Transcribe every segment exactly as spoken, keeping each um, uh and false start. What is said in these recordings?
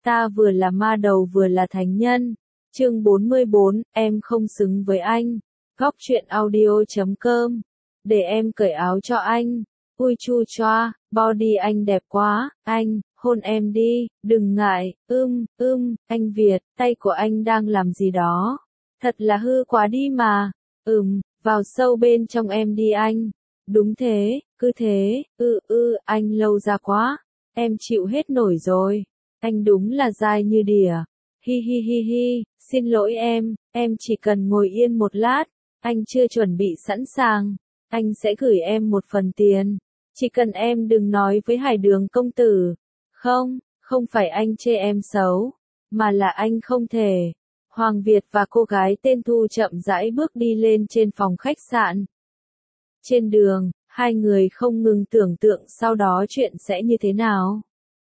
Ta vừa là ma đầu vừa là thánh nhân. Chương bốn mươi bốn, em không xứng với anh. Góc truyện audio chấm com. Để em cởi áo cho anh. Ui chu choa, body anh đẹp quá, anh, hôn em đi, đừng ngại, ưm, ưm, anh Việt, tay của anh đang làm gì đó. Thật là hư quá đi mà. Ừm, vào sâu bên trong em đi anh. Đúng thế, cứ thế, ư ư, anh lâu ra quá. Em chịu hết nổi rồi. Anh đúng là dai như đỉa. Hi hi hi hi, xin lỗi em, em chỉ cần ngồi yên một lát. Anh chưa chuẩn bị sẵn sàng. Anh sẽ gửi em một phần tiền. Chỉ cần em đừng nói với Hải Đường công tử. Không, không phải anh chê em xấu, mà là anh không thể. Hoàng Việt và cô gái tên Thu chậm rãi bước đi lên trên phòng khách sạn. Trên đường, hai người không ngừng tưởng tượng sau đó chuyện sẽ như thế nào.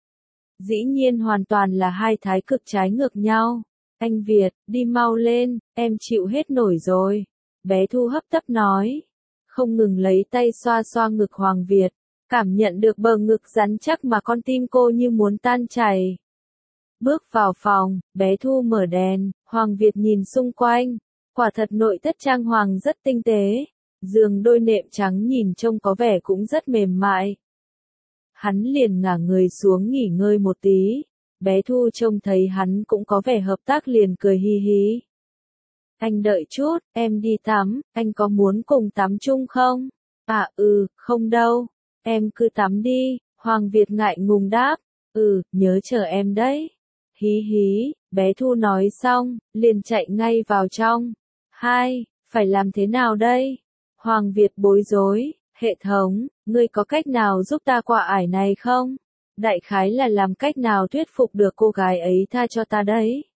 Dĩ nhiên hoàn toàn là hai thái cực trái ngược nhau. Anh Việt, đi mau lên, em chịu hết nổi rồi. Bé Thu hấp tấp nói. Không ngừng lấy tay xoa xoa ngực Hoàng Việt. Cảm nhận được bờ ngực rắn chắc mà con tim cô như muốn tan chảy. Bước vào phòng, bé Thu mở đèn, Hoàng Việt nhìn xung quanh. Quả thật nội thất trang hoàng rất tinh tế. Giường đôi nệm trắng nhìn trông có vẻ cũng rất mềm mại. Hắn liền ngả người xuống nghỉ ngơi một tí. Bé Thu trông thấy hắn cũng có vẻ hợp tác liền cười hi hi. Anh đợi chút, em đi tắm, anh có muốn cùng tắm chung không? À ừ, không đâu. Em cứ tắm đi, Hoàng Việt ngại ngùng đáp. Ừ, nhớ chờ em đấy. Hí hí, bé Thu nói xong, liền chạy ngay vào trong. Hai, phải làm thế nào đây? Hoàng Việt bối rối, hệ thống, ngươi có cách nào giúp ta qua ải này không? Đại khái là làm cách nào thuyết phục được cô gái ấy tha cho ta đấy?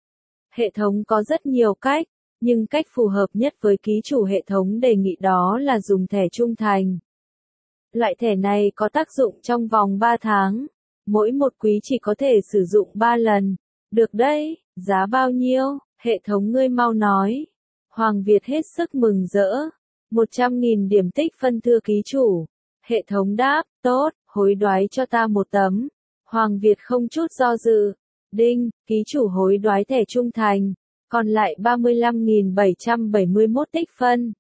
Hệ thống có rất nhiều cách, nhưng cách phù hợp nhất với ký chủ hệ thống đề nghị đó là dùng thẻ trung thành. Loại thẻ này có tác dụng trong vòng ba tháng, mỗi một quý chỉ có thể sử dụng ba lần. Được đấy, giá bao nhiêu? Hệ thống ngươi mau nói. Hoàng Việt hết sức mừng rỡ. một trăm nghìn điểm tích phân thưa ký chủ. Hệ thống đáp, tốt, hối đoái cho ta một tấm. Hoàng Việt không chút do dự. Đinh, ký chủ hối đoái thẻ trung thành. Còn lại ba mươi lăm nghìn bảy trăm bảy mươi mốt tích phân.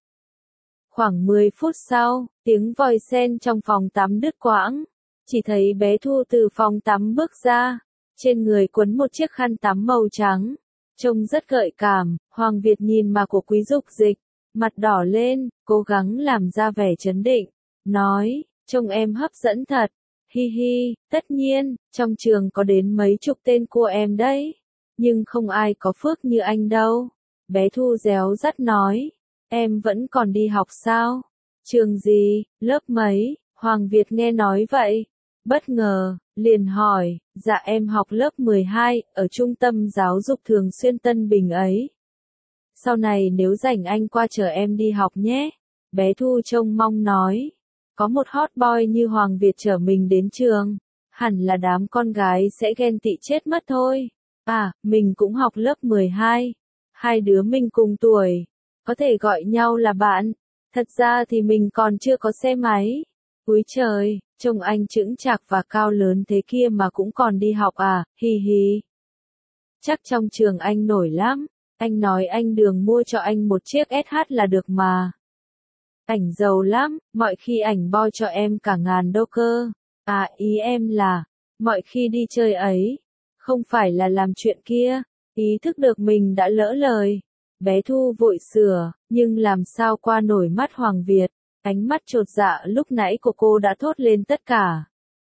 Khoảng mười phút sau, tiếng vòi sen trong phòng tắm đứt quãng. Chỉ thấy bé Thu từ phòng tắm bước ra. Trên người quấn một chiếc khăn tắm màu trắng. Trông rất gợi cảm, Hoàng Việt nhìn mà của Quý Dục Dịch. Mặt đỏ lên, cố gắng làm ra vẻ trấn định. Nói, trông em hấp dẫn thật. Hi hi, tất nhiên, trong trường có đến mấy chục tên cô em đấy. Nhưng không ai có phước như anh đâu. Bé Thu réo rắt nói. Em vẫn còn đi học sao? Trường gì, lớp mấy? Hoàng Việt nghe nói vậy. Bất ngờ, liền hỏi. Dạ em học lớp mười hai, ở trung tâm giáo dục thường xuyên Tân Bình ấy. Sau này nếu rảnh anh qua chở em đi học nhé. Bé Thu trông mong nói. Có một hot boy như Hoàng Việt chở mình đến trường. Hẳn là đám con gái sẽ ghen tị chết mất thôi. À, mình cũng học lớp mười hai. Hai đứa mình cùng tuổi. Có thể gọi nhau là bạn. Thật ra thì mình còn chưa có xe máy. Úi trời, trông anh chững chạc và cao lớn thế kia mà cũng còn đi học à, hi hi. Chắc trong trường anh nổi lắm. Anh nói anh Đường mua cho anh một chiếc ét hát là được mà. Ảnh giàu lắm, mọi khi ảnh bo cho em cả ngàn đô cơ. À ý em là, mọi khi đi chơi ấy, không phải là làm chuyện kia. Ý thức được mình đã lỡ lời. Bé Thu vội sửa, nhưng làm sao qua nổi mắt Hoàng Việt. Ánh mắt chột dạ lúc nãy của cô đã thốt lên tất cả.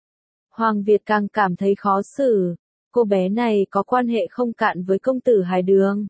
Hoàng Việt càng cảm thấy khó xử. Cô bé này có quan hệ không cạn với công tử Hải Đường.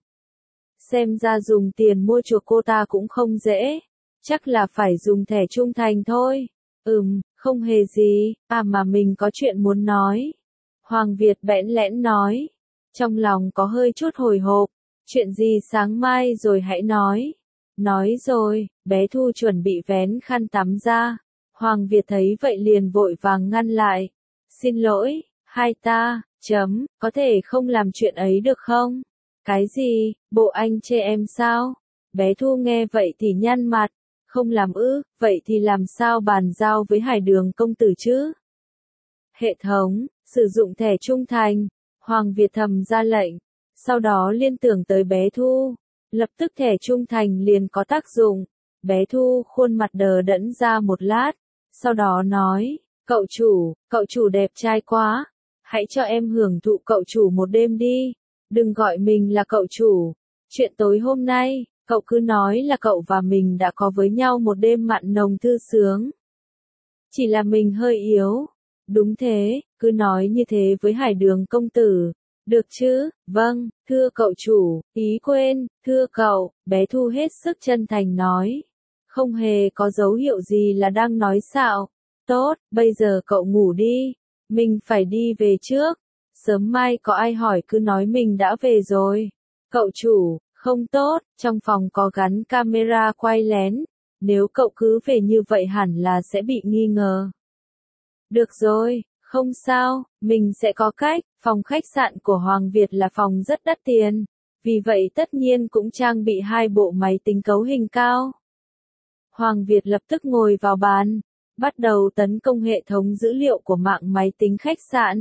Xem ra dùng tiền mua chuộc cô ta cũng không dễ. Chắc là phải dùng thẻ trung thành thôi. Ừm, không hề gì, à mà mình có chuyện muốn nói. Hoàng Việt bẽn lẽn nói. Trong lòng có hơi chút hồi hộp. Chuyện gì sáng mai rồi hãy nói. Nói rồi, bé Thu chuẩn bị vén khăn tắm ra. Hoàng Việt thấy vậy liền vội vàng ngăn lại. Xin lỗi, hai ta, chấm, có thể không làm chuyện ấy được không? Cái gì, bộ anh chê em sao? Bé Thu nghe vậy thì nhăn mặt. Không làm ư, vậy thì làm sao bàn giao với Hải Đường công tử chứ? Hệ thống, sử dụng thẻ trung thành. Hoàng Việt thầm ra lệnh, sau đó liên tưởng tới bé Thu. Lập tức thẻ trung thành liền có tác dụng. Bé Thu khuôn mặt đờ đẫn ra một lát, sau đó nói, cậu chủ, cậu chủ đẹp trai quá, hãy cho em hưởng thụ cậu chủ một đêm đi, đừng gọi mình là cậu chủ. Chuyện tối hôm nay, cậu cứ nói là cậu và mình đã có với nhau một đêm mặn nồng thư sướng. Chỉ là mình hơi yếu. Đúng thế, cứ nói như thế với Hải Đường công tử. Được chứ, vâng, thưa cậu chủ, ý quên, thưa cậu, bé Thu hết sức chân thành nói. Không hề có dấu hiệu gì là đang nói xạo. Tốt, bây giờ cậu ngủ đi, mình phải đi về trước. Sớm mai có ai hỏi cứ nói mình đã về rồi. Cậu chủ, không tốt, trong phòng có gắn camera quay lén. Nếu cậu cứ về như vậy hẳn là sẽ bị nghi ngờ. Được rồi, không sao, mình sẽ có cách. Phòng khách sạn của Hoàng Việt là phòng rất đắt tiền. Vì vậy tất nhiên cũng trang bị hai bộ máy tính cấu hình cao. Hoàng Việt lập tức ngồi vào bàn, bắt đầu tấn công hệ thống dữ liệu của mạng máy tính khách sạn.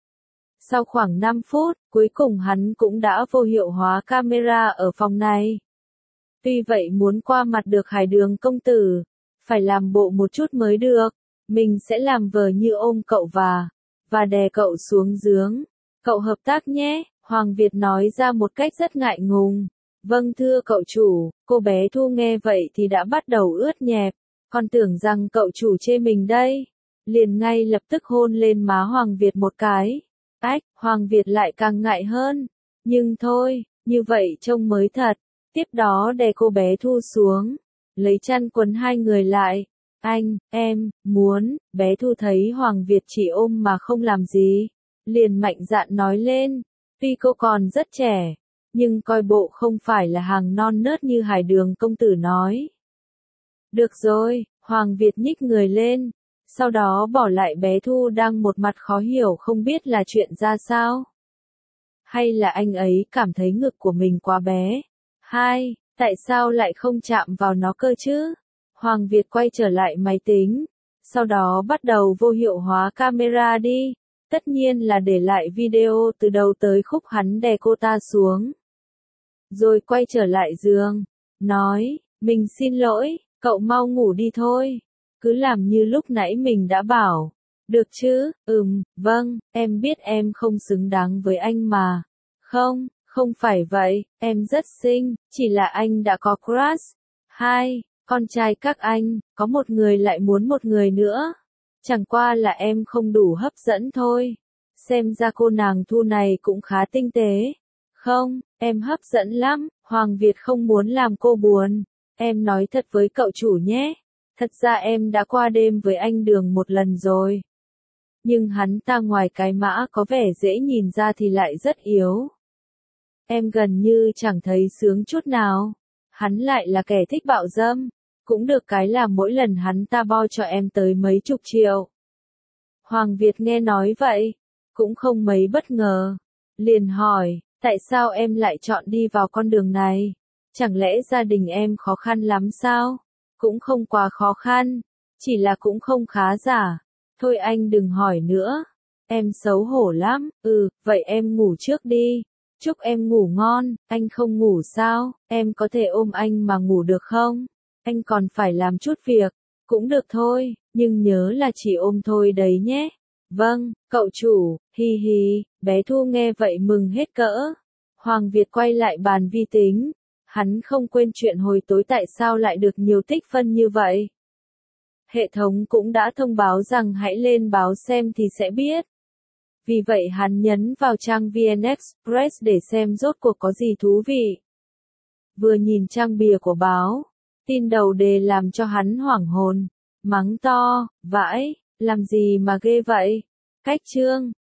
Sau khoảng năm phút, cuối cùng hắn cũng đã vô hiệu hóa camera ở phòng này. Tuy vậy muốn qua mặt được Hải Đường công tử, phải làm bộ một chút mới được. Mình sẽ làm vờ như ôm cậu và, và đè cậu xuống giường. Cậu hợp tác nhé, Hoàng Việt nói ra một cách rất ngại ngùng. Vâng thưa cậu chủ, cô bé Thu nghe vậy thì đã bắt đầu ướt nhẹp. Còn tưởng rằng cậu chủ chê mình đây. Liền ngay lập tức hôn lên má Hoàng Việt một cái. Ách, Hoàng Việt lại càng ngại hơn. Nhưng thôi, như vậy trông mới thật. Tiếp đó đè cô bé Thu xuống. Lấy chăn quấn hai người lại. Anh, em, muốn, bé Thu thấy Hoàng Việt chỉ ôm mà không làm gì. Liền mạnh dạn nói lên. Tuy cô còn rất trẻ, nhưng coi bộ không phải là hàng non nớt như Hải Đường công tử nói. Được rồi, Hoàng Việt nhích người lên. Sau đó bỏ lại bé Thu đang một mặt khó hiểu không biết là chuyện ra sao. Hay là anh ấy cảm thấy ngực của mình quá bé. Hai, tại sao lại không chạm vào nó cơ chứ? Hoàng Việt quay trở lại máy tính. Sau đó bắt đầu vô hiệu hóa camera đi. Tất nhiên là để lại video từ đầu tới khúc hắn đè cô ta xuống. Rồi quay trở lại giường. Nói, mình xin lỗi, cậu mau ngủ đi thôi. Cứ làm như lúc nãy mình đã bảo. Được chứ, ừm, vâng, em biết em không xứng đáng với anh mà. Không, không phải vậy, em rất xinh, chỉ là anh đã có crush. Hai, con trai các anh, có một người lại muốn một người nữa. Chẳng qua là em không đủ hấp dẫn thôi. Xem ra cô nàng Thu này cũng khá tinh tế. Không, em hấp dẫn lắm, Hoàng Việt không muốn làm cô buồn. Em nói thật với cậu chủ nhé. Thật ra em đã qua đêm với anh Đường một lần rồi. Nhưng hắn ta ngoài cái mã có vẻ dễ nhìn ra thì lại rất yếu. Em gần như chẳng thấy sướng chút nào. Hắn lại là kẻ thích bạo dâm. Cũng được cái là mỗi lần hắn ta bo cho em tới mấy chục triệu. Hoàng Việt nghe nói vậy, cũng không mấy bất ngờ. Liền hỏi, tại sao em lại chọn đi vào con đường này? Chẳng lẽ gia đình em khó khăn lắm sao? Cũng không quá khó khăn, chỉ là cũng không khá giả. Thôi anh đừng hỏi nữa. Em xấu hổ lắm, ừ, vậy em ngủ trước đi. Chúc em ngủ ngon, anh không ngủ sao? Em có thể ôm anh mà ngủ được không? Anh còn phải làm chút việc. Cũng được thôi, nhưng nhớ là chỉ ôm thôi đấy nhé. Vâng, cậu chủ, hi hi, bé Thu nghe vậy mừng hết cỡ. Hoàng Việt quay lại bàn vi tính. Hắn không quên chuyện hồi tối tại sao lại được nhiều tích phân như vậy. Hệ thống cũng đã thông báo rằng hãy lên báo xem thì sẽ biết. Vì vậy hắn nhấn vào trang vê en Express để xem rốt cuộc có gì thú vị. Vừa nhìn trang bìa của báo, tin đầu đề làm cho hắn hoảng hồn, mắng to, vãi, làm gì mà ghê vậy? Cách chương